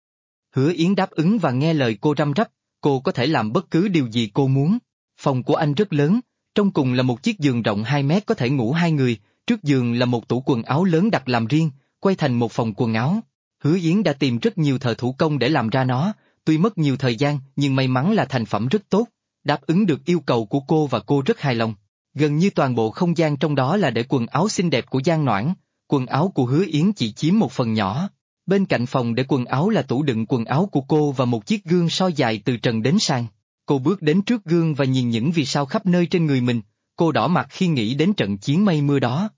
S1: Hứa Yến đáp ứng và nghe lời cô răm rắp, cô có thể làm bất cứ điều gì cô muốn. Phòng của anh rất lớn, trong cùng là một chiếc giường rộng 2 mét có thể ngủ 2 người, trước giường là một tủ quần áo lớn đặt làm riêng, quay thành một phòng quần áo. Hứa Yến đã tìm rất nhiều thợ thủ công để làm ra nó, tuy mất nhiều thời gian nhưng may mắn là thành phẩm rất tốt, đáp ứng được yêu cầu của cô và cô rất hài lòng. Gần như toàn bộ không gian trong đó là để quần áo xinh đẹp của Giang Noãn, quần áo của Hứa Yến chỉ chiếm một phần nhỏ. Bên cạnh phòng để quần áo là tủ đựng quần áo của cô và một chiếc gương soi dài từ trần đến sàn. Cô bước đến trước gương và nhìn những vì sao khắp nơi trên người mình, cô đỏ mặt khi nghĩ đến trận chiến mây mưa đó.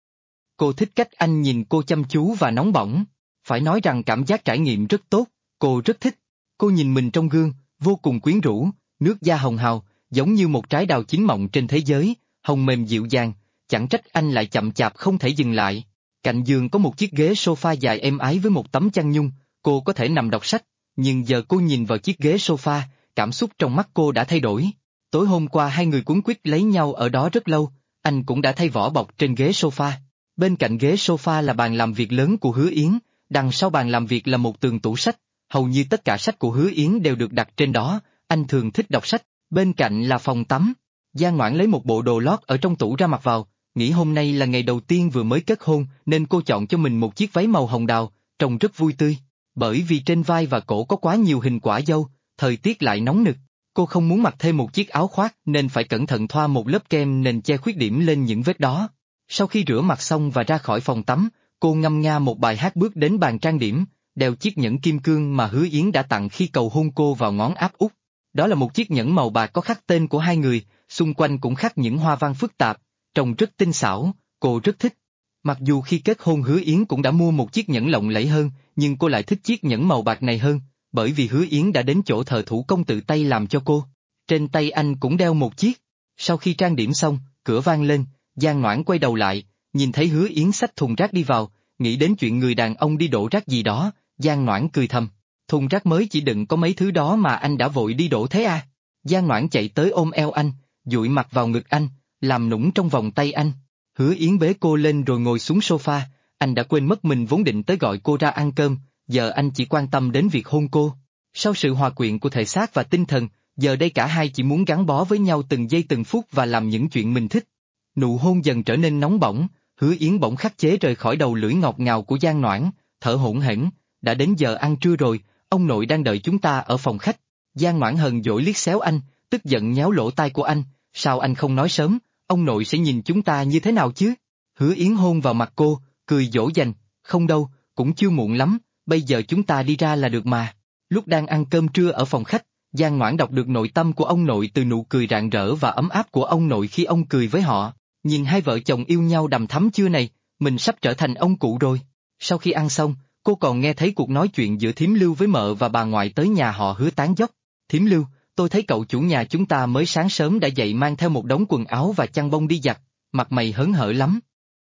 S1: Cô thích cách anh nhìn cô chăm chú và nóng bỏng. Phải nói rằng cảm giác trải nghiệm rất tốt, cô rất thích. Cô nhìn mình trong gương, vô cùng quyến rũ, nước da hồng hào, giống như một trái đào chín mọng trên thế giới, hồng mềm dịu dàng, chẳng trách anh lại chậm chạp không thể dừng lại. Cạnh giường có một chiếc ghế sofa dài êm ái với một tấm chăn nhung, cô có thể nằm đọc sách, nhưng giờ cô nhìn vào chiếc ghế sofa, cảm xúc trong mắt cô đã thay đổi. Tối hôm qua hai người quấn quýt lấy nhau ở đó rất lâu, anh cũng đã thay vỏ bọc trên ghế sofa. Bên cạnh ghế sofa là bàn làm việc lớn của Hứa Yến, đằng sau bàn làm việc là một tường tủ sách, hầu như tất cả sách của Hứa Yến đều được đặt trên đó, anh thường thích đọc sách, bên cạnh là phòng tắm. Giang Noãn lấy một bộ đồ lót ở trong tủ ra mặc vào, nghĩ hôm nay là ngày đầu tiên vừa mới kết hôn nên cô chọn cho mình một chiếc váy màu hồng đào, trông rất vui tươi. Bởi vì trên vai và cổ có quá nhiều hình quả dâu, thời tiết lại nóng nực, cô không muốn mặc thêm một chiếc áo khoác nên phải cẩn thận thoa một lớp kem nền che khuyết điểm lên những vết đó. Sau khi rửa mặt xong và ra khỏi phòng tắm, cô ngâm nga một bài hát bước đến bàn trang điểm, đeo chiếc nhẫn kim cương mà Hứa Yến đã tặng khi cầu hôn cô vào ngón áp út. Đó là một chiếc nhẫn màu bạc có khắc tên của hai người, xung quanh cũng khắc những hoa văn phức tạp, trông rất tinh xảo, cô rất thích. Mặc dù khi kết hôn Hứa Yến cũng đã mua một chiếc nhẫn lộng lẫy hơn, nhưng cô lại thích chiếc nhẫn màu bạc này hơn, bởi vì Hứa Yến đã đến chỗ thợ thủ công tự tay làm cho cô. Trên tay anh cũng đeo một chiếc. Sau khi trang điểm xong, cửa vang lên, Giang Noãn quay đầu lại, nhìn thấy Hứa Yến xách thùng rác đi vào, nghĩ đến chuyện người đàn ông đi đổ rác gì đó, Giang Noãn cười thầm. Thùng rác mới chỉ đựng có mấy thứ đó mà anh đã vội đi đổ thế à? Giang Noãn chạy tới ôm eo anh, dụi mặt vào ngực anh, làm nũng trong vòng tay anh. Hứa Yến bế cô lên rồi ngồi xuống sofa, anh đã quên mất mình vốn định tới gọi cô ra ăn cơm, giờ anh chỉ quan tâm đến việc hôn cô. Sau sự hòa quyện của thể xác và tinh thần, giờ đây cả hai chỉ muốn gắn bó với nhau từng giây từng phút và làm những chuyện mình thích. Nụ hôn dần trở nên nóng bỏng, Hứa Yến bỗng khắc chế rời khỏi đầu lưỡi ngọt ngào của Giang Noãn, thở hổn hển. Đã đến giờ ăn trưa rồi, ông nội đang đợi chúng ta ở phòng khách. Giang Noãn hờn dỗi liếc xéo anh, tức giận nhéo lỗ tai của anh, sao anh không nói sớm, ông nội sẽ nhìn chúng ta như thế nào chứ? Hứa Yến hôn vào mặt cô, cười dỗ dành, không đâu, cũng chưa muộn lắm, bây giờ chúng ta đi ra là được mà. Lúc đang ăn cơm trưa ở phòng khách, Giang Noãn đọc được nội tâm của ông nội từ nụ cười rạng rỡ và ấm áp của ông nội khi ông cười với họ. Nhìn hai vợ chồng yêu nhau đầm thắm chưa này, mình sắp trở thành ông cụ rồi. Sau khi ăn xong, cô còn nghe thấy cuộc nói chuyện giữa Thím Lưu với mợ và bà ngoại tới nhà họ Hứa tán dóc. Thím Lưu, tôi thấy cậu chủ nhà chúng ta mới sáng sớm đã dậy mang theo một đống quần áo và chăn bông đi giặt, mặt mày hớn hở lắm.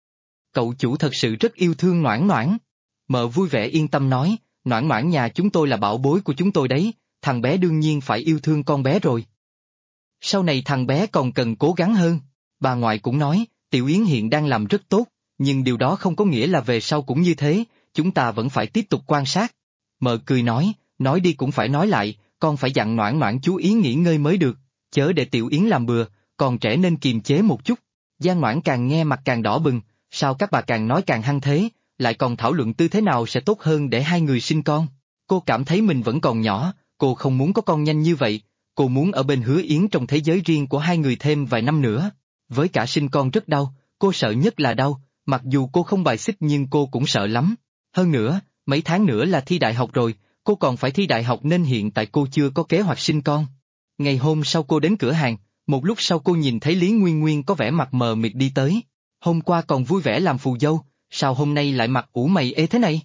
S1: Cậu chủ thật sự rất yêu thương Noãn Noãn. Mợ vui vẻ yên tâm nói, Noãn Noãn nhà chúng tôi là bảo bối của chúng tôi đấy, thằng bé đương nhiên phải yêu thương con bé rồi. Sau này thằng bé còn cần cố gắng hơn. Bà ngoại cũng nói, Tiểu Yến hiện đang làm rất tốt, nhưng điều đó không có nghĩa là về sau cũng như thế, chúng ta vẫn phải tiếp tục quan sát. Mợ cười nói đi cũng phải nói lại, con phải dặn Noãn Noãn chú ý nghỉ ngơi mới được, chớ để Tiểu Yến làm bừa, còn trẻ nên kiềm chế một chút. Giang Noãn càng nghe mặt càng đỏ bừng, sao các bà càng nói càng hăng thế, lại còn thảo luận tư thế nào sẽ tốt hơn để hai người sinh con. Cô cảm thấy mình vẫn còn nhỏ, cô không muốn có con nhanh như vậy, cô muốn ở bên Hứa Yến trong thế giới riêng của hai người thêm vài năm nữa. Với cả sinh con rất đau, cô sợ nhất là đau, mặc dù cô không bài xích nhưng cô cũng sợ lắm. Hơn nữa, mấy tháng nữa là thi đại học rồi, cô còn phải thi đại học nên hiện tại cô chưa có kế hoạch sinh con. Ngày hôm sau cô đến cửa hàng, một lúc sau cô nhìn thấy Lý Nguyên Nguyên có vẻ mặt mờ mịt đi tới. Hôm qua còn vui vẻ làm phù dâu, sao hôm nay lại mặt ủ mày ê thế này?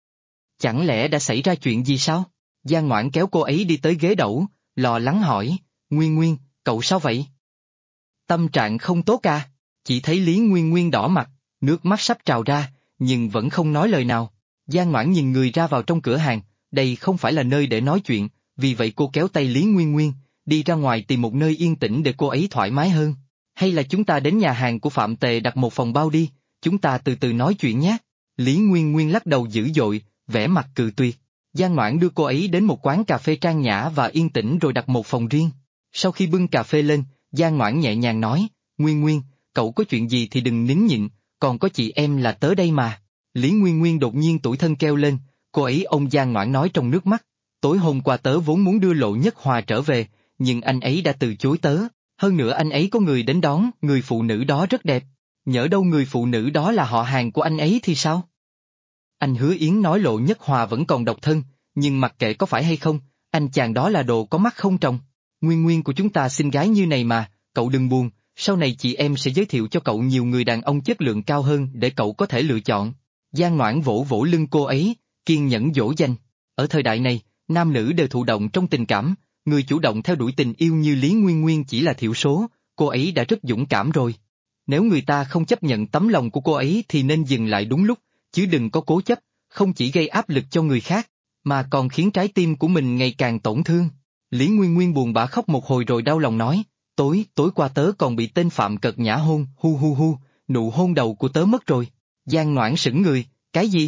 S1: Chẳng lẽ đã xảy ra chuyện gì sao? Giang Noãn kéo cô ấy đi tới ghế đẩu, lo lắng hỏi, Nguyên Nguyên, cậu sao vậy? Tâm trạng không tốt à? Chỉ thấy Lý Nguyên Nguyên đỏ mặt, nước mắt sắp trào ra, nhưng vẫn không nói lời nào. Giang Noãn nhìn người ra vào trong cửa hàng, đây không phải là nơi để nói chuyện, vì vậy cô kéo tay Lý Nguyên Nguyên, đi ra ngoài tìm một nơi yên tĩnh để cô ấy thoải mái hơn. Hay là chúng ta đến nhà hàng của Phạm Tề đặt một phòng bao đi, chúng ta từ từ nói chuyện nhé. Lý Nguyên Nguyên lắc đầu dữ dội, vẻ mặt cự tuyệt. Giang Ngoãn đưa cô ấy đến một quán cà phê trang nhã và yên tĩnh rồi đặt một phòng riêng. Sau khi bưng cà phê lên, Giang Ngoãn nhẹ nhàng nói, Nguyên Nguyên, cậu có chuyện gì thì đừng nín nhịn, còn có chị em là tớ đây mà. Lý Nguyên Nguyên đột nhiên tủi thân kêu lên, cô ấy ôm Giang Ngoãn nói trong nước mắt, tối hôm qua tớ vốn muốn đưa Lộ Nhất Hòa trở về, nhưng anh ấy đã từ chối tớ, hơn nữa anh ấy có người đến đón, người phụ nữ đó rất đẹp. Nhỡ đâu người phụ nữ đó là họ hàng của anh ấy thì sao? Anh Hứa Yến nói Lộ Nhất Hòa vẫn còn độc thân, nhưng mặc kệ có phải hay không, anh chàng đó là đồ có mắt không tròng. Nguyên Nguyên của chúng ta xinh gái như này mà, cậu đừng buồn, sau này chị em sẽ giới thiệu cho cậu nhiều người đàn ông chất lượng cao hơn để cậu có thể lựa chọn. Giang Ngoãn vỗ vỗ lưng cô ấy, kiên nhẫn dỗ dành. Ở thời đại này, nam nữ đều thụ động trong tình cảm, người chủ động theo đuổi tình yêu như Lý Nguyên Nguyên chỉ là thiểu số, cô ấy đã rất dũng cảm rồi. Nếu người ta không chấp nhận tấm lòng của cô ấy thì nên dừng lại đúng lúc, chứ đừng có cố chấp, không chỉ gây áp lực cho người khác, mà còn khiến trái tim của mình ngày càng tổn thương. Lý Nguyên Nguyên buồn bã khóc một hồi rồi đau lòng nói, tối qua tớ còn bị tên Phạm Cật Nhã hôn, hu hu hu, nụ hôn đầu của tớ mất rồi. Giang Ngoãn sững người, cái gì?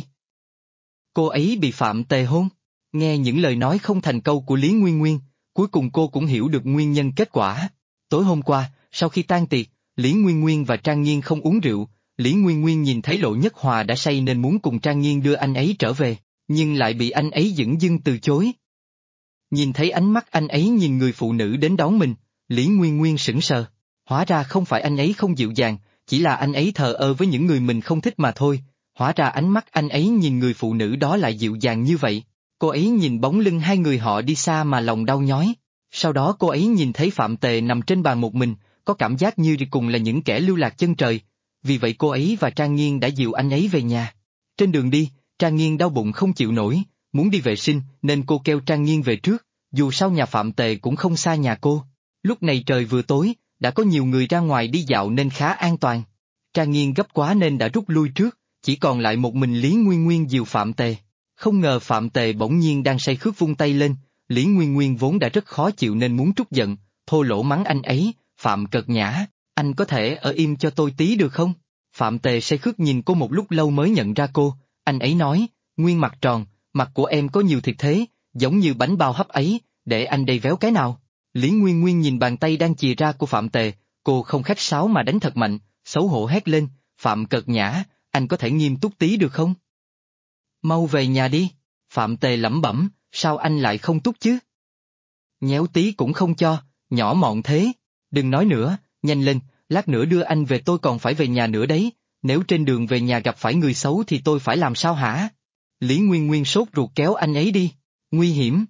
S1: Cô ấy bị Phạm Tề hôn? Nghe những lời nói không thành câu của Lý Nguyên Nguyên, cuối cùng cô cũng hiểu được nguyên nhân kết quả. Tối hôm qua, sau khi tan tiệc, Lý Nguyên Nguyên và Trang Nghiên không uống rượu, Lý Nguyên Nguyên nhìn thấy Lộ Nhất Hòa đã say nên muốn cùng Trang Nghiên đưa anh ấy trở về, nhưng lại bị anh ấy dửng dưng từ chối. Nhìn thấy ánh mắt anh ấy nhìn người phụ nữ đến đón mình, Lý Nguyên Nguyên sững sờ. Hóa ra không phải anh ấy không dịu dàng, chỉ là anh ấy thờ ơ với những người mình không thích mà thôi. Hóa ra ánh mắt anh ấy nhìn người phụ nữ đó lại dịu dàng như vậy. Cô ấy nhìn bóng lưng hai người họ đi xa mà lòng đau nhói. Sau đó cô ấy nhìn thấy Phạm Tề nằm trên bàn một mình, có cảm giác như cùng là những kẻ lưu lạc chân trời. Vì vậy cô ấy và Trang Nghiên đã dìu anh ấy về nhà. Trên đường đi, Trang Nghiên đau bụng không chịu nổi, muốn đi vệ sinh nên cô kêu Trang Nghiên về trước, dù sao nhà Phạm Tề cũng không xa nhà cô. Lúc này trời vừa tối, đã có nhiều người ra ngoài đi dạo nên khá an toàn. Trang Nghiên gấp quá nên đã rút lui trước, chỉ còn lại một mình Lý Nguyên Nguyên dìu Phạm Tề. Không ngờ Phạm Tề bỗng nhiên đang say khướt vung tay lên, Lý Nguyên Nguyên vốn đã rất khó chịu nên muốn trút giận, thô lỗ mắng anh ấy, Phạm Cật Nhã, anh có thể ở im cho tôi tí được không? Phạm Tề say khướt nhìn cô một lúc lâu mới nhận ra cô, anh ấy nói, Nguyên mặt tròn, mặt của em có nhiều thịt thế, giống như bánh bao hấp ấy, để anh đây véo cái nào. Lý Nguyên Nguyên nhìn bàn tay đang chìa ra của Phạm Tề, cô không khách sáo mà đánh thật mạnh, xấu hổ hét lên, Phạm Cật Nhã, anh có thể nghiêm túc tí được không? Mau về nhà đi. Phạm Tề lẩm bẩm, sao anh lại không túc chứ? Nhéo tí cũng không cho, nhỏ mọn thế. Đừng nói nữa, nhanh lên, lát nữa đưa anh về tôi còn phải về nhà nữa đấy, nếu trên đường về nhà gặp phải người xấu thì tôi phải làm sao hả? Lý Nguyên Nguyên sốt ruột kéo anh ấy đi, nguy hiểm.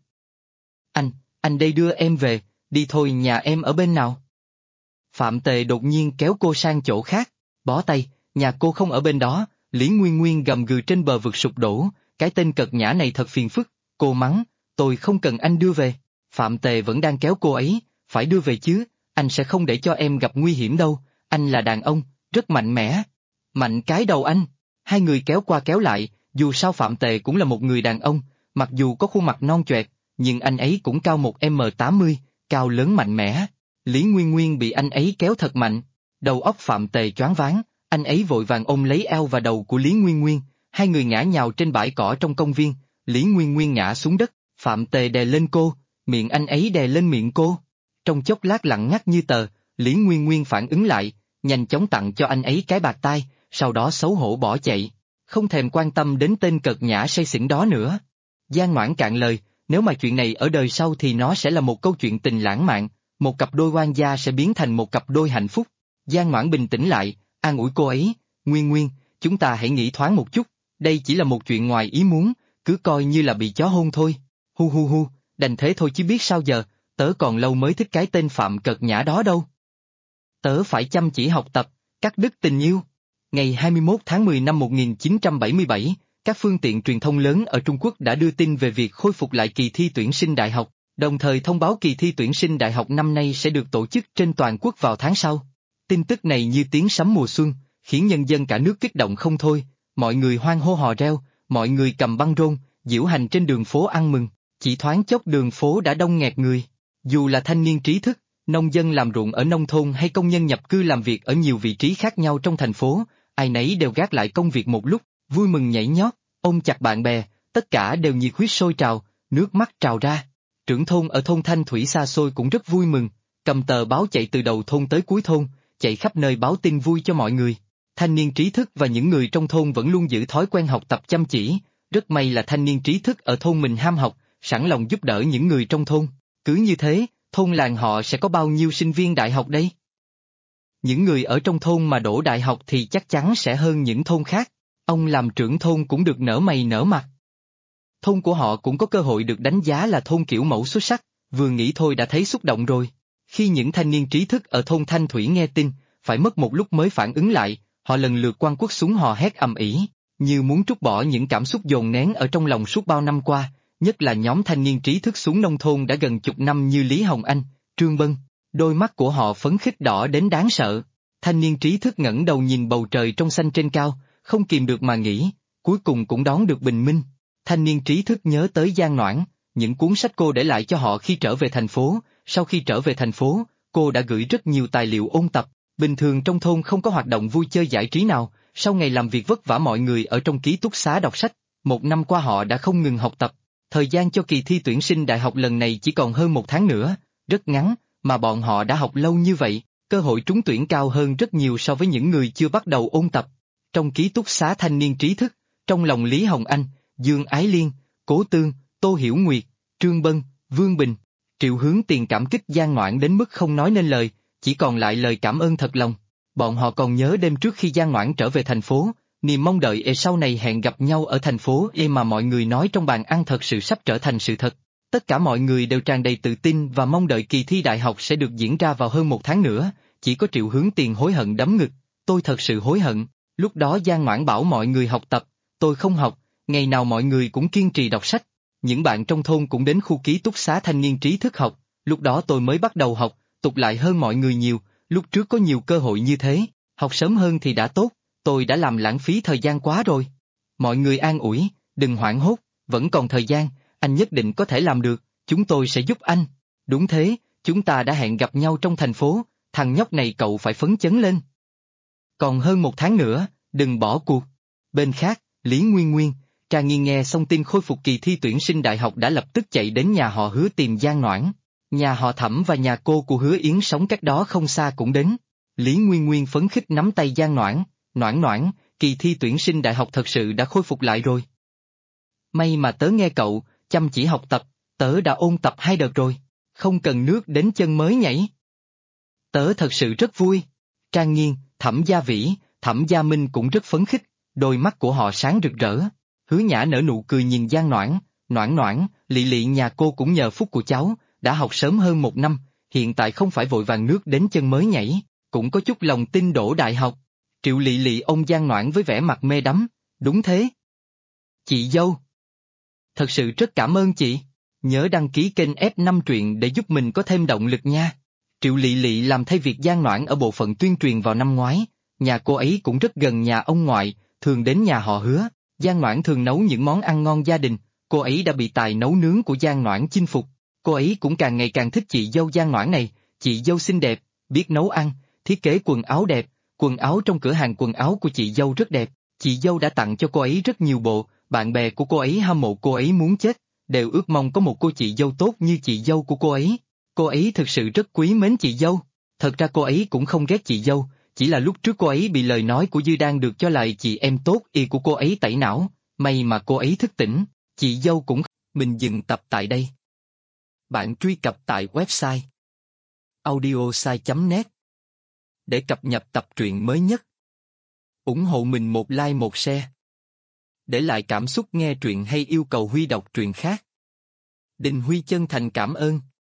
S1: Anh đây đưa em về, đi thôi nhà em ở bên nào? Phạm Tề đột nhiên kéo cô sang chỗ khác, bó tay, nhà cô không ở bên đó, Lý Nguyên Nguyên gầm gừ trên bờ vực sụp đổ, cái tên Cật Nhã này thật phiền phức, cô mắng, tôi không cần anh đưa về. Phạm Tề vẫn đang kéo cô ấy, phải đưa về chứ, anh sẽ không để cho em gặp nguy hiểm đâu, anh là đàn ông, rất mạnh mẽ. Mạnh cái đầu anh. Hai người kéo qua kéo lại, dù sao Phạm Tề cũng là một người đàn ông, mặc dù có khuôn mặt non choẹt, nhưng anh ấy cũng cao 1m80, cao lớn mạnh mẽ. Lý Nguyên Nguyên bị anh ấy kéo thật mạnh, đầu óc Phạm Tề choáng váng, anh ấy vội vàng ôm lấy eo và đầu của Lý Nguyên Nguyên, hai người ngã nhào trên bãi cỏ trong công viên, Lý Nguyên Nguyên ngã xuống đất, Phạm Tề đè lên cô, miệng anh ấy đè lên miệng cô. Trong chốc lát lặng ngắt như tờ, Lý Nguyên Nguyên phản ứng lại, nhanh chóng tặng cho anh ấy cái bạt tai, sau đó xấu hổ bỏ chạy, không thèm quan tâm đến tên Cật Nhã say xỉn đó nữa. Giang Ngoãn cạn lời, nếu mà chuyện này ở đời sau thì nó sẽ là một câu chuyện tình lãng mạn, một cặp đôi oan gia sẽ biến thành một cặp đôi hạnh phúc. Giang Ngoãn bình tĩnh lại, an ủi cô ấy, Nguyên Nguyên, chúng ta hãy nghĩ thoáng một chút, đây chỉ là một chuyện ngoài ý muốn, cứ coi như là bị chó hôn thôi. Hu hu hu, đành thế thôi chứ biết sao giờ, tớ còn lâu mới thích cái tên Phạm Cật Nhã đó đâu. Tớ phải chăm chỉ học tập, cắt đứt tình yêu. Ngày 21 tháng 10 năm 1977, các phương tiện truyền thông lớn ở Trung Quốc đã đưa tin về việc khôi phục lại kỳ thi tuyển sinh đại học, đồng thời thông báo kỳ thi tuyển sinh đại học năm nay sẽ được tổ chức trên toàn quốc vào tháng sau. Tin tức này như tiếng sấm mùa xuân, khiến nhân dân cả nước kích động không thôi, mọi người hoan hô hò reo, mọi người cầm băng rôn, diễu hành trên đường phố ăn mừng, chỉ thoáng chốc đường phố đã đông nghẹt người. Dù là thanh niên trí thức, Nông dân làm ruộng ở nông thôn hay công nhân nhập cư làm việc ở nhiều vị trí khác nhau trong thành phố, ai nấy đều gác lại công việc một lúc, vui mừng nhảy nhót, ôm chặt bạn bè, tất cả đều nhiệt huyết sôi trào, nước mắt trào ra. Trưởng thôn ở thôn Thanh Thủy xa xôi cũng rất vui mừng, cầm tờ báo chạy từ đầu thôn tới cuối thôn, chạy khắp nơi báo tin vui cho mọi người. Thanh niên trí thức và những người trong thôn vẫn luôn giữ thói quen học tập chăm chỉ, rất may là thanh niên trí thức ở thôn mình ham học, sẵn lòng giúp đỡ những người trong thôn. Cứ như thế, thôn làng họ sẽ có bao nhiêu sinh viên đại học đây? Những người ở trong thôn mà đỗ đại học thì chắc chắn sẽ hơn những thôn khác. Ông làm trưởng thôn cũng được nở mày nở mặt. Thôn của họ cũng có cơ hội được đánh giá là thôn kiểu mẫu xuất sắc, vừa nghĩ thôi đã thấy xúc động rồi. Khi những thanh niên trí thức ở thôn Thanh Thủy nghe tin, phải mất một lúc mới phản ứng lại, họ lần lượt quăng quất súng hò hét ầm ĩ, như muốn trút bỏ những cảm xúc dồn nén ở trong lòng suốt bao năm qua, nhất là nhóm thanh niên trí thức xuống nông thôn đã gần chục năm như Lý Hồng Anh, Trương Bân. Đôi mắt của họ phấn khích đỏ đến đáng sợ. Thanh niên trí thức ngẩng đầu nhìn bầu trời trong xanh trên cao, không kìm được mà nghĩ, cuối cùng cũng đón được bình minh. Thanh niên trí thức nhớ tới Giang Noãn, những cuốn sách cô để lại cho họ khi trở về thành phố. Sau khi trở về thành phố, cô đã gửi rất nhiều tài liệu ôn tập. Bình thường trong thôn không có hoạt động vui chơi giải trí nào, sau ngày làm việc vất vả mọi người ở trong ký túc xá đọc sách. Một năm qua họ đã không ngừng học tập. Thời gian cho kỳ thi tuyển sinh đại học lần này chỉ còn hơn một tháng nữa, rất ngắn, mà bọn họ đã học lâu như vậy, cơ hội trúng tuyển cao hơn rất nhiều so với những người chưa bắt đầu ôn tập. Trong ký túc xá thanh niên trí thức, trong lòng Lý Hồng Anh, Dương Ái Liên, Cố Tương, Tô Hiểu Nguyệt, Trương Bân, Vương Bình, Triệu Hướng Tiền cảm kích Giang Noãn đến mức không nói nên lời, chỉ còn lại lời cảm ơn thật lòng. Bọn họ còn nhớ đêm trước khi Giang Noãn trở về thành phố, niềm mong đợi sau này hẹn gặp nhau ở thành phố mà mọi người nói trong bàn ăn thật sự sắp trở thành sự thật. Tất cả mọi người đều tràn đầy tự tin và mong đợi kỳ thi đại học sẽ được diễn ra vào hơn một tháng nữa, chỉ có Triệu Hướng Tiền hối hận đấm ngực, tôi thật sự hối hận, lúc đó Giang Noãn bảo mọi người học tập, tôi không học, ngày nào mọi người cũng kiên trì đọc sách, những bạn trong thôn cũng đến khu ký túc xá thanh niên trí thức học, lúc đó tôi mới bắt đầu học, tục lại hơn mọi người nhiều, lúc trước có nhiều cơ hội như thế, học sớm hơn thì đã tốt, tôi đã làm lãng phí thời gian quá rồi. Mọi người an ủi, đừng hoảng hốt, vẫn còn thời gian, anh nhất định có thể làm được, chúng tôi sẽ giúp anh. Đúng thế, chúng ta đã hẹn gặp nhau trong thành phố, thằng nhóc này cậu phải phấn chấn lên. Còn hơn một tháng nữa, đừng bỏ cuộc. Bên khác, Lý Nguyên Nguyên, Trang Nghiên nghe xong tin khôi phục kỳ thi tuyển sinh đại học đã lập tức chạy đến nhà họ Hứa tìm Giang Noãn. Nhà họ Thẩm và nhà cô của Hứa Yến sống cách đó không xa cũng đến. Lý Nguyên Nguyên phấn khích nắm tay Giang Noãn, Noãn Noãn, kỳ thi tuyển sinh đại học thật sự đã khôi phục lại rồi. May mà tớ nghe cậu, chăm chỉ học tập, tớ đã ôn tập 2 đợt rồi, không cần nước đến chân mới nhảy. Tớ thật sự rất vui. Trang Nghiên, Thẩm Gia Vĩ, Thẩm Gia Minh cũng rất phấn khích, đôi mắt của họ sáng rực rỡ. Hứa Nhã nở nụ cười nhìn Giang Noãn, Noãn Noãn, Lị Lị nhà cô cũng nhờ phúc của cháu, đã học sớm hơn một năm, hiện tại không phải vội vàng nước đến chân mới nhảy, cũng có chút lòng tin đỗ đại học. Triệu Lị Lị ôm Giang Noãn với vẻ mặt mê đắm, đúng thế. Chị dâu. Thật sự rất cảm ơn chị, nhớ đăng ký kênh F5 truyện để giúp mình có thêm động lực nha. Triệu Lị Lị làm thay việc Giang Noãn ở bộ phận tuyên truyền vào năm ngoái, nhà cô ấy cũng rất gần nhà ông ngoại, thường đến nhà họ Hứa. Giang Noãn thường nấu những món ăn ngon gia đình, cô ấy đã bị tài nấu nướng của Giang Noãn chinh phục, cô ấy cũng càng ngày càng thích chị dâu Giang Noãn này, chị dâu xinh đẹp, biết nấu ăn, thiết kế quần áo đẹp, quần áo trong cửa hàng quần áo của chị dâu rất đẹp, chị dâu đã tặng cho cô ấy rất nhiều bộ, bạn bè của cô ấy hâm mộ cô ấy muốn chết, đều ước mong có một cô chị dâu tốt như chị dâu của cô ấy thực sự rất quý mến chị dâu, thật ra cô ấy cũng không ghét chị dâu. Chỉ là lúc trước cô ấy bị lời nói của Dư Đan được cho là chị em tốt của cô ấy tẩy não, may mà cô ấy thức tỉnh, chị dâu cũng... Mình dừng tập tại đây. Bạn truy cập tại website audiosai.net để cập nhật tập truyện mới nhất. Ủng hộ mình một like một share. Để lại cảm xúc nghe truyện hay yêu cầu Huy đọc truyện khác. Đình Huy chân thành cảm ơn.